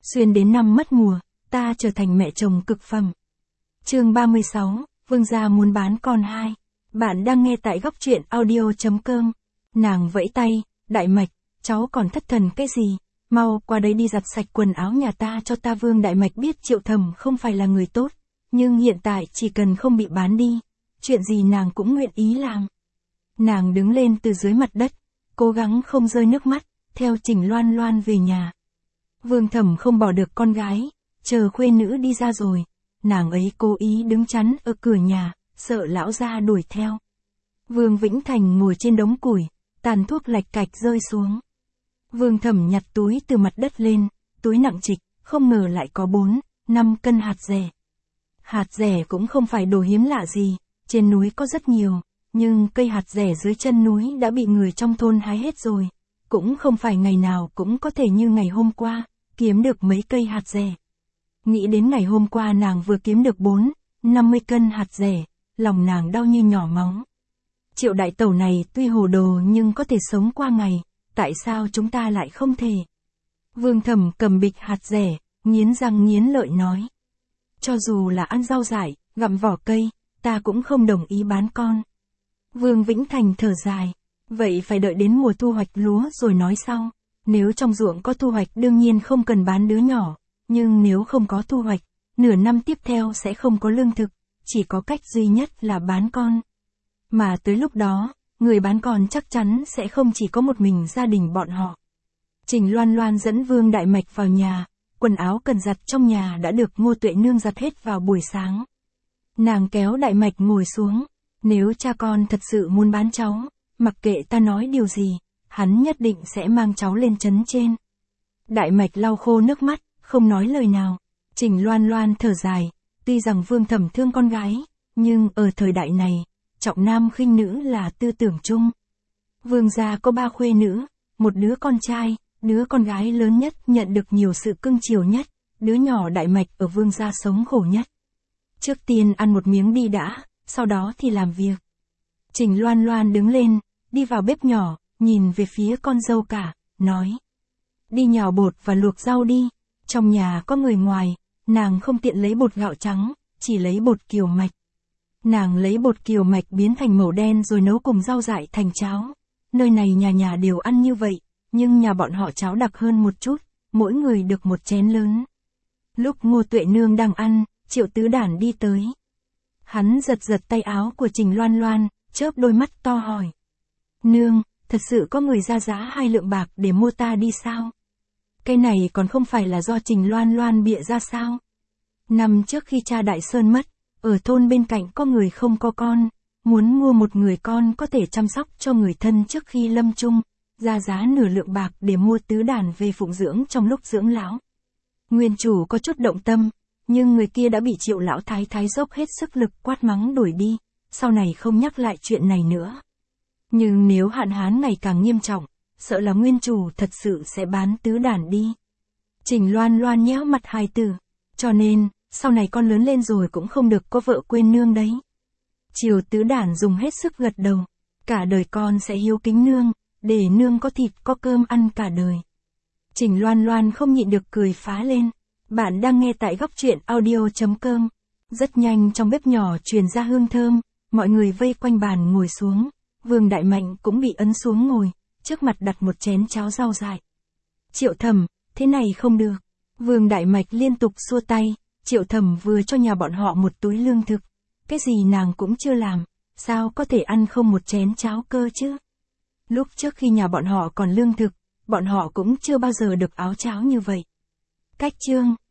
Xuyên đến năm mất mùa, ta trở thành mẹ chồng cực phẩm. Chương 36, Vương gia muốn bán con 2. Bạn đang nghe tại góc truyện audio.com. Nàng vẫy tay, Đại Mạch, cháu còn thất thần cái gì? Mau qua đây đi giặt sạch quần áo nhà ta cho ta. Vương Đại Mạch biết Triệu Thẩm không phải là người tốt, nhưng hiện tại chỉ cần không bị bán đi, chuyện gì nàng cũng nguyện ý làm. Nàng đứng lên từ dưới mặt đất, cố gắng không rơi nước mắt, theo Trình Loan Loan về nhà. Vương Thẩm không bỏ được con gái, chờ khuê nữ đi ra rồi, nàng ấy cố ý đứng chắn ở cửa nhà, sợ lão gia đuổi theo. Vương Vĩnh Thành ngồi trên đống củi, tàn thuốc lạch cạch rơi xuống. Vương Thẩm nhặt túi từ mặt đất lên, túi nặng trịch, không ngờ lại có 4-5 cân hạt dẻ. Hạt dẻ cũng không phải đồ hiếm lạ gì, trên núi có rất nhiều, nhưng cây hạt dẻ dưới chân núi đã bị người trong thôn hái hết rồi, cũng không phải ngày nào cũng có thể như ngày hôm qua, kiếm được mấy cây hạt dẻ. Nghĩ đến ngày hôm qua nàng vừa kiếm được 4-50 cân hạt dẻ, lòng nàng đau như nhỏ máu. Triệu đại tẩu này tuy hồ đồ nhưng có thể sống qua ngày, tại sao chúng ta lại không thể? Vương Thẩm cầm bịch hạt dẻ, nghiến răng nghiến lợi nói. Cho dù là ăn rau dại, gặm vỏ cây, ta cũng không đồng ý bán con. Vương Vĩnh Thành thở dài, vậy phải đợi đến mùa thu hoạch lúa rồi nói sau. Nếu trong ruộng có thu hoạch đương nhiên không cần bán đứa nhỏ, nhưng nếu không có thu hoạch, nửa năm tiếp theo sẽ không có lương thực, chỉ có cách duy nhất là bán con. Mà tới lúc đó, người bán con chắc chắn sẽ không chỉ có một mình gia đình bọn họ. Trình Loan Loan dẫn Vương Đại Mạch vào nhà, quần áo cần giặt trong nhà đã được Ngô Tuệ Nương giặt hết vào buổi sáng. Nàng kéo Đại Mạch ngồi xuống, nếu cha con thật sự muốn bán cháu, mặc kệ ta nói điều gì, hắn nhất định sẽ mang cháu lên trấn trên. Đại Mạch lau khô nước mắt, không nói lời nào. Trình Loan Loan thở dài, tuy rằng Vương Thẩm thương con gái, nhưng ở thời đại này, trọng nam khinh nữ là tư tưởng chung. Vương gia có 3 khuê nữ, một đứa con trai, đứa con gái lớn nhất nhận được nhiều sự cưng chiều nhất, đứa nhỏ Đại Mạch ở Vương gia sống khổ nhất. Trước tiên ăn một miếng đi đã, sau đó thì làm việc. Trình Loan Loan đứng lên, đi vào bếp nhỏ, nhìn về phía con dâu cả, nói. Đi nhào bột và luộc rau đi, trong nhà có người ngoài, nàng không tiện lấy bột gạo trắng, chỉ lấy bột kiều mạch. Nàng lấy bột kiều mạch biến thành màu đen rồi nấu cùng rau dại thành cháo. Nơi này nhà nhà đều ăn như vậy, nhưng nhà bọn họ cháo đặc hơn một chút, mỗi người được một chén lớn. Lúc Ngô Tuệ Nương đang ăn, Triệu Tứ Đản đi tới. Hắn giật giật tay áo của Trình Loan Loan, chớp đôi mắt to hỏi. Nương, thật sự có người ra giá 2 lượng bạc để mua ta đi sao? Cái này còn không phải là do Trình Loan Loan bịa ra sao? Năm trước khi cha Đại Sơn mất, ở thôn bên cạnh có người không có con, muốn mua một người con có thể chăm sóc cho người thân trước khi lâm chung, ra giá nửa lượng bạc để mua Tứ Đản về phụng dưỡng trong lúc dưỡng lão. Nguyên chủ có chút động tâm, nhưng người kia đã bị Triệu lão thái thái dốc hết sức lực quát mắng đuổi đi, sau này không nhắc lại chuyện này nữa. Nhưng nếu hạn hán ngày càng nghiêm trọng, sợ là nguyên chủ thật sự sẽ bán Tứ Đản đi. Trình Loan Loan nhéo mặt hài tử, cho nên, sau này con lớn lên rồi cũng không được có vợ quên nương đấy. Triệu Tứ Đản dùng hết sức gật đầu, cả đời con sẽ hiếu kính nương, để nương có thịt có cơm ăn cả đời. Trình Loan Loan không nhịn được cười phá lên. Bạn đang nghe tại góc truyện audio.com. Rất nhanh trong bếp nhỏ truyền ra hương thơm, mọi người vây quanh bàn ngồi xuống. Vương Đại Mạnh cũng bị ấn xuống ngồi, trước mặt đặt một chén cháo rau dại. Triệu Thẩm, thế này không được. Vương Đại Mạch liên tục xua tay, Triệu Thẩm vừa cho nhà bọn họ một túi lương thực. Cái gì nàng cũng chưa làm, sao có thể ăn không một chén cháo cơ chứ? Lúc trước khi nhà bọn họ còn lương thực, bọn họ cũng chưa bao giờ được áo cháo như vậy. Cách chương